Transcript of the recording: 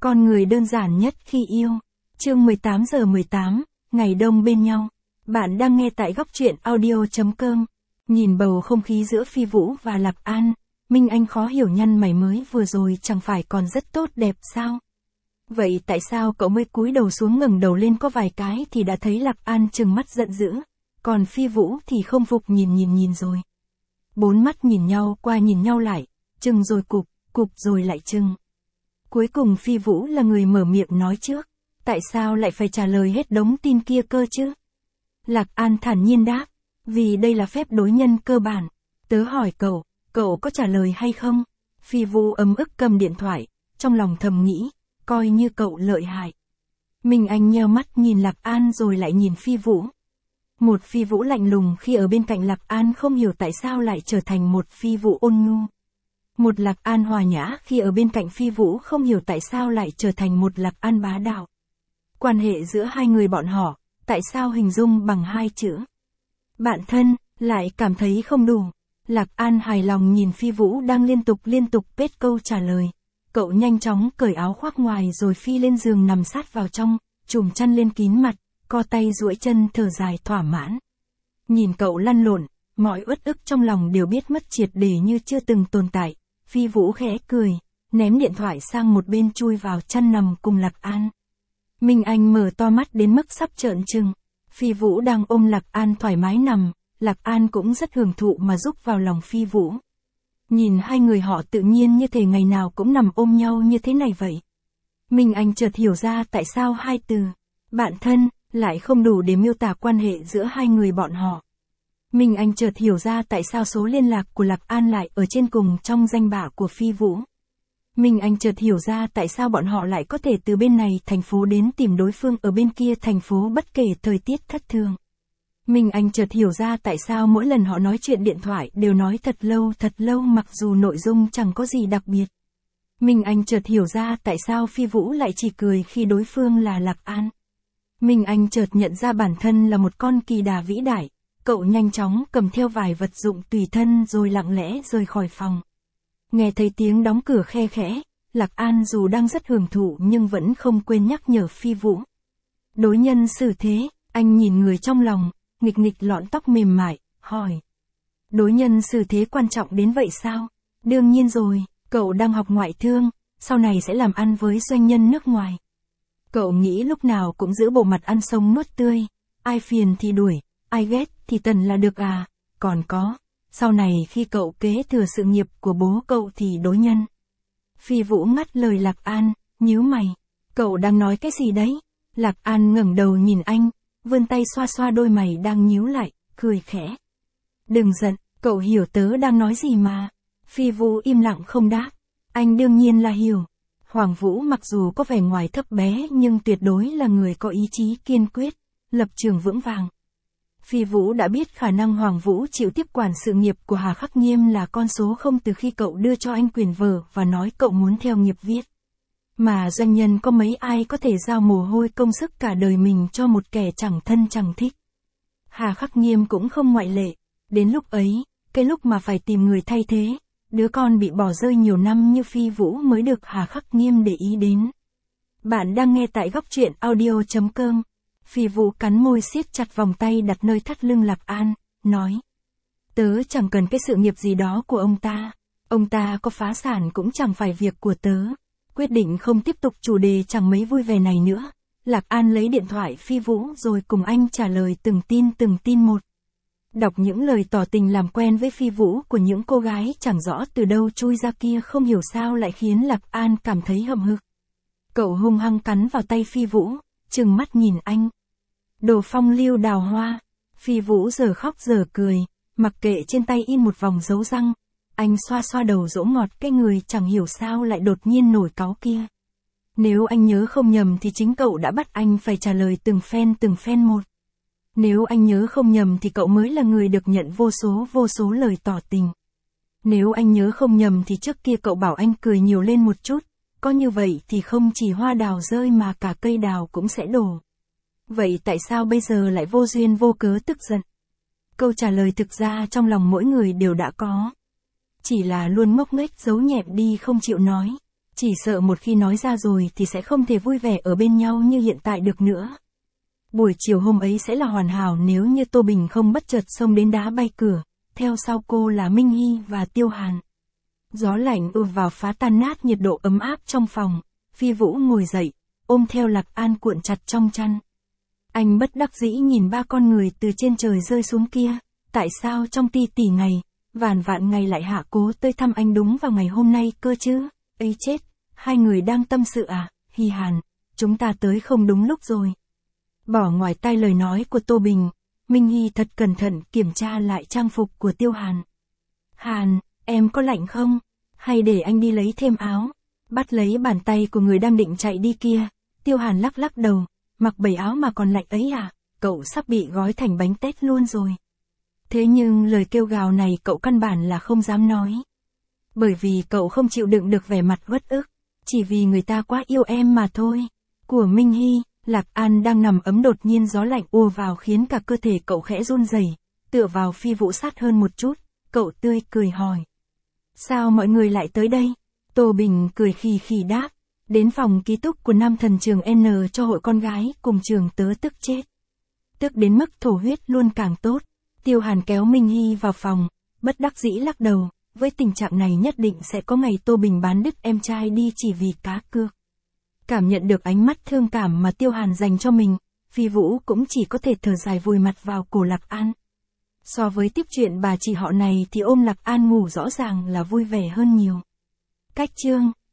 Con người đơn giản nhất khi yêu. Chương 18:18, ngày đông bên nhau. Bạn đang nghe tại góc truyện audio.com. Nhìn bầu không khí giữa Phi Vũ và Lạc An, Minh Anh khó hiểu nhăn mày mới vừa rồi chẳng phải còn rất tốt đẹp sao? Vậy tại sao cậu mới cúi đầu xuống ngẩng đầu lên có vài cái thì đã thấy Lạc An trừng mắt giận dữ, còn Phi Vũ thì không phục nhìn rồi. Bốn mắt nhìn nhau qua nhìn nhau lại, chừng rồi cụp rồi lại chừng. Cuối cùng Phi Vũ là người mở miệng nói trước, tại sao lại phải trả lời hết đống tin kia cơ chứ? Lạc An thản nhiên đáp, vì đây là phép đối nhân cơ bản. Tớ hỏi cậu có trả lời hay không? Phi Vũ ấm ức cầm điện thoại, trong lòng thầm nghĩ, coi như cậu lợi hại. Minh Anh nheo mắt nhìn Lạc An rồi lại nhìn Phi Vũ. Một Phi Vũ lạnh lùng khi ở bên cạnh Lạc An không hiểu tại sao lại trở thành một Phi Vũ ôn nhu. Một Lạc An hòa nhã khi ở bên cạnh Phi Vũ không hiểu tại sao lại trở thành một Lạc An bá đạo. Quan hệ giữa hai người bọn họ, tại sao hình dung bằng hai chữ bạn thân, lại cảm thấy không đủ. Lạc An hài lòng nhìn Phi Vũ đang liên tục pết câu trả lời. Cậu nhanh chóng cởi áo khoác ngoài rồi phi lên giường nằm sát vào trong, trùm chăn lên kín mặt, co tay duỗi chân thở dài thỏa mãn. Nhìn cậu lăn lộn, mọi uất ức trong lòng đều biết mất triệt để như chưa từng tồn tại. Phi Vũ khẽ cười, ném điện thoại sang một bên chui vào chăn nằm cùng Lạc An. Minh Anh mở to mắt đến mức sắp trợn trừng. Phi Vũ đang ôm Lạc An thoải mái nằm, Lạc An cũng rất hưởng thụ mà rúc vào lòng Phi Vũ. Nhìn hai người họ tự nhiên như thể ngày nào cũng nằm ôm nhau như thế này vậy. Minh Anh chợt hiểu ra tại sao hai từ bạn thân lại không đủ để miêu tả quan hệ giữa hai người bọn họ. Minh Anh chợt hiểu ra tại sao số liên lạc của Lạc An lại ở trên cùng trong danh bạ của Phi Vũ. Minh Anh chợt hiểu ra tại sao bọn họ lại có thể từ bên này thành phố đến tìm đối phương ở bên kia thành phố bất kể thời tiết thất thường. Minh Anh chợt hiểu ra tại sao mỗi lần họ nói chuyện điện thoại đều nói thật lâu mặc dù nội dung chẳng có gì đặc biệt. Minh Anh chợt hiểu ra tại sao Phi Vũ lại chỉ cười khi đối phương là Lạc An. Minh Anh chợt nhận ra bản thân là một con kỳ đà vĩ đại. Cậu nhanh chóng cầm theo vài vật dụng tùy thân rồi lặng lẽ rời khỏi phòng. Nghe thấy tiếng đóng cửa khe khẽ, Lạc An dù đang rất hưởng thụ nhưng vẫn không quên nhắc nhở Phi Vũ. Đối nhân xử thế, anh nhìn người trong lòng, nghịch lọn tóc mềm mại, hỏi. Đối nhân xử thế quan trọng đến vậy sao? Đương nhiên rồi, cậu đang học ngoại thương, sau này sẽ làm ăn với doanh nhân nước ngoài. Cậu nghĩ lúc nào cũng giữ bộ mặt ăn sống nuốt tươi, ai phiền thì đuổi, ai ghét thì tần là được à, còn có, sau này khi cậu kế thừa sự nghiệp của bố cậu thì đối nhân. Phi Vũ ngắt lời Lạc An, nhíu mày, cậu đang nói cái gì đấy? Lạc An ngẩng đầu nhìn anh, vươn tay xoa đôi mày đang nhíu lại, cười khẽ. Đừng giận, cậu hiểu tớ đang nói gì mà. Phi Vũ im lặng không đáp, anh đương nhiên là hiểu. Hoàng Vũ mặc dù có vẻ ngoài thấp bé nhưng tuyệt đối là người có ý chí kiên quyết, lập trường vững vàng. Phi Vũ đã biết khả năng Hoàng Vũ chịu tiếp quản sự nghiệp của Hà Khắc Nghiêm là con số không từ khi cậu đưa cho anh quyền vở và nói cậu muốn theo nghiệp viết. Mà doanh nhân có mấy ai có thể giao mồ hôi công sức cả đời mình cho một kẻ chẳng thân chẳng thích. Hà Khắc Nghiêm cũng không ngoại lệ. Đến lúc ấy, cái lúc mà phải tìm người thay thế, đứa con bị bỏ rơi nhiều năm như Phi Vũ mới được Hà Khắc Nghiêm để ý đến. Bạn đang nghe tại góc truyện audio.com. Phi Vũ cắn môi siết chặt vòng tay đặt nơi thắt lưng Lạc An, nói. Tớ chẳng cần cái sự nghiệp gì đó của ông ta có phá sản cũng chẳng phải việc của tớ. Quyết định không tiếp tục chủ đề chẳng mấy vui vẻ này nữa. Lạc An lấy điện thoại Phi Vũ rồi cùng anh trả lời từng tin một. Đọc những lời tỏ tình làm quen với Phi Vũ của những cô gái chẳng rõ từ đâu chui ra kia không hiểu sao lại khiến Lạc An cảm thấy hậm hực. Cậu hung hăng cắn vào tay Phi Vũ, trừng mắt nhìn anh. Đồ phong lưu đào hoa. Phi Vũ giờ khóc giờ cười, mặc kệ trên tay in một vòng dấu răng. Anh xoa đầu dỗ ngọt cái người chẳng hiểu sao lại đột nhiên nổi cáu kia. Nếu anh nhớ không nhầm thì chính cậu đã bắt anh phải trả lời từng phen một. Nếu anh nhớ không nhầm thì cậu mới là người được nhận vô số lời tỏ tình. Nếu anh nhớ không nhầm thì trước kia cậu bảo anh cười nhiều lên một chút, có như vậy thì không chỉ hoa đào rơi mà cả cây đào cũng sẽ đổ. Vậy tại sao bây giờ lại vô duyên vô cớ tức giận? Câu trả lời thực ra trong lòng mỗi người đều đã có. Chỉ là luôn ngốc nghếch giấu nhẹm đi không chịu nói. Chỉ sợ một khi nói ra rồi thì sẽ không thể vui vẻ ở bên nhau như hiện tại được nữa. Buổi chiều hôm ấy sẽ là hoàn hảo nếu như Tô Bình không bất chợt xông đến đá bay cửa, theo sau cô là Minh Hy và Tiêu Hàn. Gió lạnh ùa vào phá tan nát nhiệt độ ấm áp trong phòng, Phi Vũ ngồi dậy, ôm theo Lạc An cuộn chặt trong chăn. Anh bất đắc dĩ nhìn ba con người từ trên trời rơi xuống kia, tại sao trong tỷ ngày, vạn vạn ngày lại hạ cố tới thăm anh đúng vào ngày hôm nay cơ chứ, ấy chết, hai người đang tâm sự à, Hy Hàn, chúng ta tới không đúng lúc rồi. Bỏ ngoài tai lời nói của Tô Bình, Minh Hy thật cẩn thận kiểm tra lại trang phục của Tiêu Hàn. Hàn, em có lạnh không? Hay để anh đi lấy thêm áo? Bắt lấy bàn tay của người đang định chạy đi kia, Tiêu Hàn lắc lắc đầu, mặc bầy áo mà còn lạnh ấy à, cậu sắp bị gói thành bánh tét luôn rồi. Thế nhưng lời kêu gào này cậu căn bản là không dám nói. Bởi vì cậu không chịu đựng được vẻ mặt uất ức, chỉ vì người ta quá yêu em mà thôi. Của Minh Hy, Lạc An đang nằm ấm đột nhiên gió lạnh ùa vào khiến cả cơ thể cậu khẽ run rẩy, tựa vào Phi Vũ sát hơn một chút, cậu tươi cười hỏi. Sao mọi người lại tới đây? Tô Bình cười khì khì đáp, đến phòng ký túc của nam thần trường N cho hội con gái cùng trường tớ tức chết. Tức đến mức thổ huyết luôn càng tốt. Tiêu Hàn kéo Minh Hy vào phòng, bất đắc dĩ lắc đầu, với tình trạng này nhất định sẽ có ngày Tô Bình bán đứt em trai đi chỉ vì cá cược. Cảm nhận được ánh mắt thương cảm mà Tiêu Hàn dành cho mình, Phi Vũ cũng chỉ có thể thở dài vùi mặt vào cổ Lạc An. So với tiếp chuyện bà chị họ này thì ôm Lạc An ngủ rõ ràng là vui vẻ hơn nhiều. Cách chương